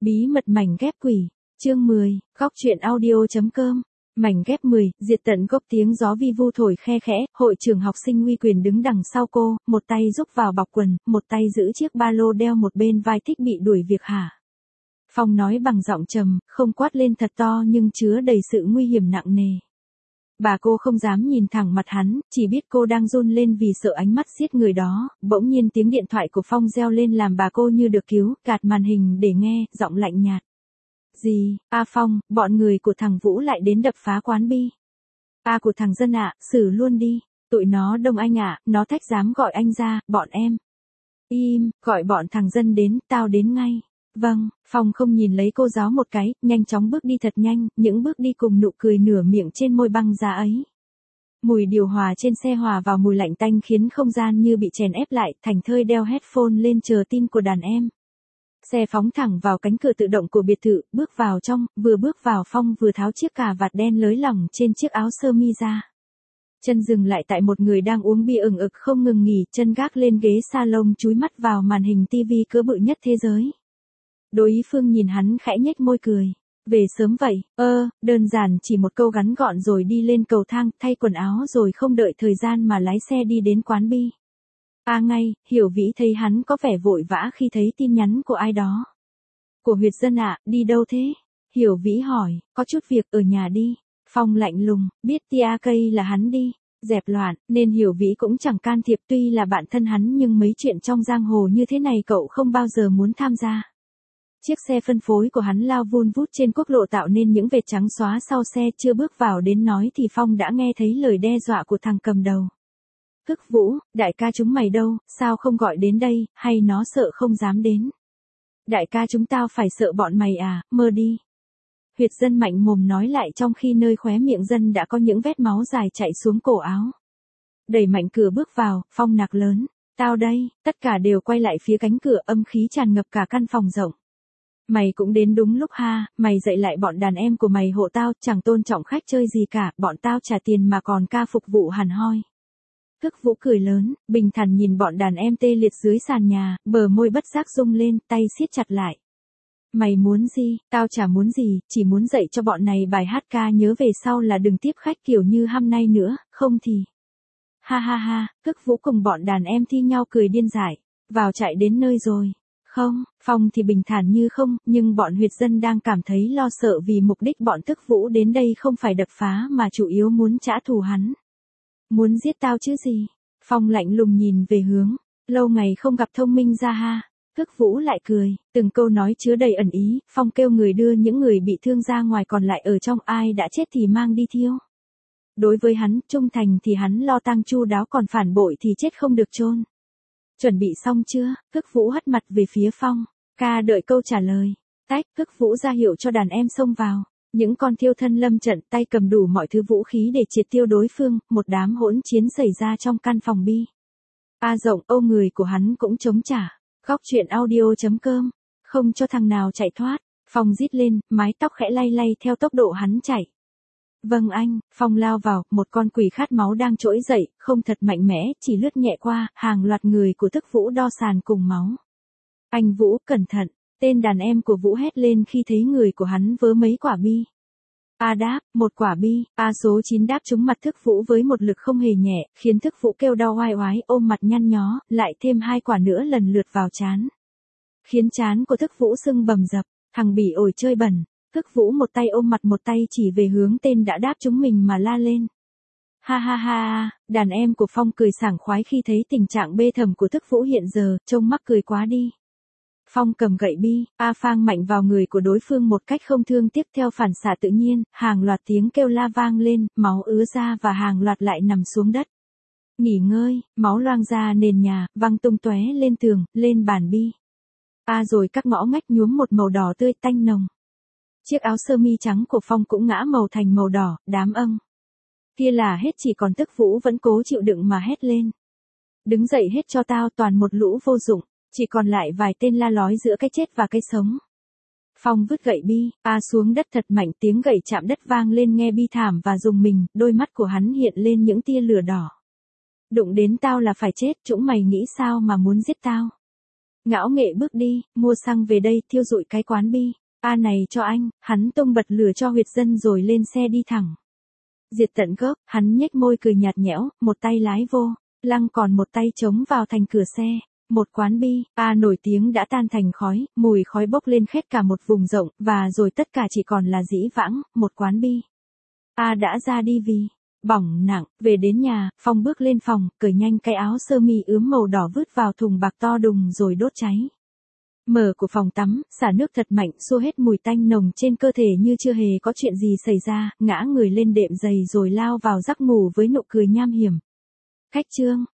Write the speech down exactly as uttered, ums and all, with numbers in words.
Bí mật mảnh ghép quỷ, chương mười, góc truyện audio.com. Mảnh ghép mười, diệt tận gốc. Tiếng gió vi vu thổi khe khẽ, hội trưởng học sinh uy quyền đứng đằng sau cô, một tay giúp vào bọc quần, một tay giữ chiếc ba lô đeo một bên vai. Thích bị đuổi việc hả? Phong nói bằng giọng trầm, không quát lên thật to nhưng chứa đầy sự nguy hiểm nặng nề. Bà cô không dám nhìn thẳng mặt hắn, chỉ biết cô đang run lên vì sợ ánh mắt giết người đó. Bỗng nhiên tiếng điện thoại của Phong reo lên làm bà cô như được cứu, gạt màn hình để nghe, giọng lạnh nhạt. Gì? A Phong, bọn người của thằng Vũ lại đến đập phá quán bi. A của thằng Dân ạ, xử luôn đi. Tụi nó đông anh ạ, nó thách dám gọi anh ra, bọn em. Im, gọi bọn thằng Dân đến, tao đến ngay. Vâng, Phong không nhìn lấy cô giáo một cái, nhanh chóng bước đi thật nhanh, những bước đi cùng nụ cười nửa miệng trên môi băng giá ấy. Mùi điều hòa trên xe hòa vào mùi lạnh tanh khiến không gian như bị chèn ép lại, thành thơi đeo headphone lên chờ tin của đàn em. Xe phóng thẳng vào cánh cửa tự động của biệt thự, bước vào trong, vừa bước vào Phong vừa tháo chiếc cà vạt đen lới lỏng trên chiếc áo sơ mi ra. Chân dừng lại tại một người đang uống bia ừng ực không ngừng nghỉ, chân gác lên ghế salon chúi mắt vào màn hình tivi cỡ bự nhất thế giới. Đối phương nhìn hắn khẽ nhếch môi cười. Về sớm vậy, ơ, đơn giản chỉ một câu ngắn gọn rồi đi lên cầu thang, thay quần áo rồi không đợi thời gian mà lái xe đi đến quán bi. À ngay, Hiểu Vĩ thấy hắn có vẻ vội vã khi thấy tin nhắn của ai đó. Của Huyệt Dân ạ, đi đâu thế? Hiểu Vĩ hỏi, có chút việc ở nhà đi. Phong lạnh lùng, biết tia cây là hắn đi. Dẹp loạn, nên Hiểu Vĩ cũng chẳng can thiệp, tuy là bạn thân hắn nhưng mấy chuyện trong giang hồ như thế này cậu không bao giờ muốn tham gia. Chiếc xe phân phối của hắn lao vun vút trên quốc lộ tạo nên những vệt trắng xóa sau xe, chưa bước vào đến nói thì Phong đã nghe thấy lời đe dọa của thằng cầm đầu. Tức Vũ, đại ca chúng mày đâu, sao không gọi đến đây, hay nó sợ không dám đến? Đại ca chúng tao phải sợ bọn mày à, mơ đi. Huyệt Dân mạnh mồm nói lại trong khi nơi khóe miệng Dân đã có những vết máu dài chạy xuống cổ áo. Đẩy mạnh cửa bước vào, Phong nặc lớn, tao đây, tất cả đều quay lại phía cánh cửa, âm khí tràn ngập cả căn phòng rộng. Mày cũng đến đúng lúc ha, mày dạy lại bọn đàn em của mày hộ tao, chẳng tôn trọng khách chơi gì cả, bọn tao trả tiền mà còn ca phục vụ hẳn hoi. Tức Vũ cười lớn, bình thản nhìn bọn đàn em tê liệt dưới sàn nhà, bờ môi bất giác rung lên, tay siết chặt lại. Mày muốn gì, tao chả muốn gì, chỉ muốn dạy cho bọn này bài hát ca nhớ về sau là đừng tiếp khách kiểu như hôm nay nữa, không thì. Ha ha ha, Tức Vũ cùng bọn đàn em thi nhau cười điên dại, vào chạy đến nơi rồi. Không, Phong thì bình thản như không, nhưng bọn Huyệt Dân đang cảm thấy lo sợ vì mục đích bọn Tức Vũ đến đây không phải đập phá mà chủ yếu muốn trả thù hắn. Muốn giết tao chứ gì? Phong lạnh lùng nhìn về hướng, lâu ngày không gặp thông minh ra ha. Tức Vũ lại cười, từng câu nói chứa đầy ẩn ý. Phong kêu người đưa những người bị thương ra ngoài, còn lại ở trong ai đã chết thì mang đi thiêu. Đối với hắn, trung thành thì hắn lo tang chu đáo, còn phản bội thì chết không được chôn. Chuẩn bị xong chưa? Tức Vũ hất mặt về phía Phong. Ca đợi câu trả lời. Tách, Tức Vũ ra hiệu cho đàn em xông vào. Những con thiêu thân lâm trận, tay cầm đủ mọi thứ vũ khí để triệt tiêu đối phương, một đám hỗn chiến xảy ra trong căn phòng bi. A rộng, ô người của hắn cũng chống trả. Góc truyện audio.com. Không cho thằng nào chạy thoát. Phong rít lên, mái tóc khẽ lay lay theo tốc độ hắn chạy. Vâng anh, Phong lao vào, một con quỷ khát máu đang trỗi dậy, không thật mạnh mẽ, chỉ lướt nhẹ qua, hàng loạt người của Tức Vũ đo sàn cùng máu. Anh Vũ, cẩn thận, tên đàn em của Vũ hét lên khi thấy người của hắn vớ mấy quả bi. A đáp, một quả bi, A số chín đáp trúng mặt Tức Vũ với một lực không hề nhẹ, khiến Tức Vũ kêu đau oai oái, ôm mặt nhăn nhó, lại thêm hai quả nữa lần lượt vào trán. Khiến trán của Tức Vũ sưng bầm dập, thằng bỉ ổi chơi bẩn. Tức Vũ một tay ôm mặt một tay chỉ về hướng tên đã đáp trúng mình mà la lên. Ha ha ha, đàn em của Phong cười sảng khoái khi thấy tình trạng bê thầm của Tức Vũ hiện giờ, trông mắc cười quá đi. Phong cầm gậy bi, A phang mạnh vào người của đối phương một cách không thương tiếc, theo phản xạ tự nhiên, hàng loạt tiếng kêu la vang lên, máu ứa ra và hàng loạt lại nằm xuống đất. Nghỉ ngơi, máu loang ra nền nhà, văng tung tóe lên tường, lên bàn bi. A rồi các ngõ ngách nhuốm một màu đỏ tươi tanh nồng. Chiếc áo sơ mi trắng của Phong cũng ngã màu thành màu đỏ, đám âng. Kia là hết, chỉ còn Tức Vũ vẫn cố chịu đựng mà hét lên. Đứng dậy hết cho tao, toàn một lũ vô dụng, chỉ còn lại vài tên la lói giữa cái chết và cái sống. Phong vứt gậy bi, A xuống đất thật mạnh, tiếng gậy chạm đất vang lên nghe bi thảm và rùng mình, đôi mắt của hắn hiện lên những tia lửa đỏ. Đụng đến tao là phải chết, chúng mày nghĩ sao mà muốn giết tao? Ngạo nghệ bước đi, mua xăng về đây, thiêu rụi cái quán bi. A này cho anh, hắn tung bật lửa cho huyệt dân rồi lên xe đi thẳng. Diệt tận gốc, hắn nhếch môi cười nhạt nhẽo, một tay lái vô, lăng còn một tay chống vào thành cửa xe. Một quán bi, A nổi tiếng đã tan thành khói, mùi khói bốc lên khét cả một vùng rộng, và rồi tất cả chỉ còn là dĩ vãng, một quán bi. A đã ra đi vì bỏng nặng, về đến nhà, Phong bước lên phòng, cởi nhanh cái áo sơ mi ướm màu đỏ vứt vào thùng bạc to đùng rồi đốt cháy. Mở của phòng tắm, xả nước thật mạnh xua hết mùi tanh nồng trên cơ thể như chưa hề có chuyện gì xảy ra, ngã người lên đệm giày rồi lao vào giấc ngủ với nụ cười nham hiểm. Khách trương,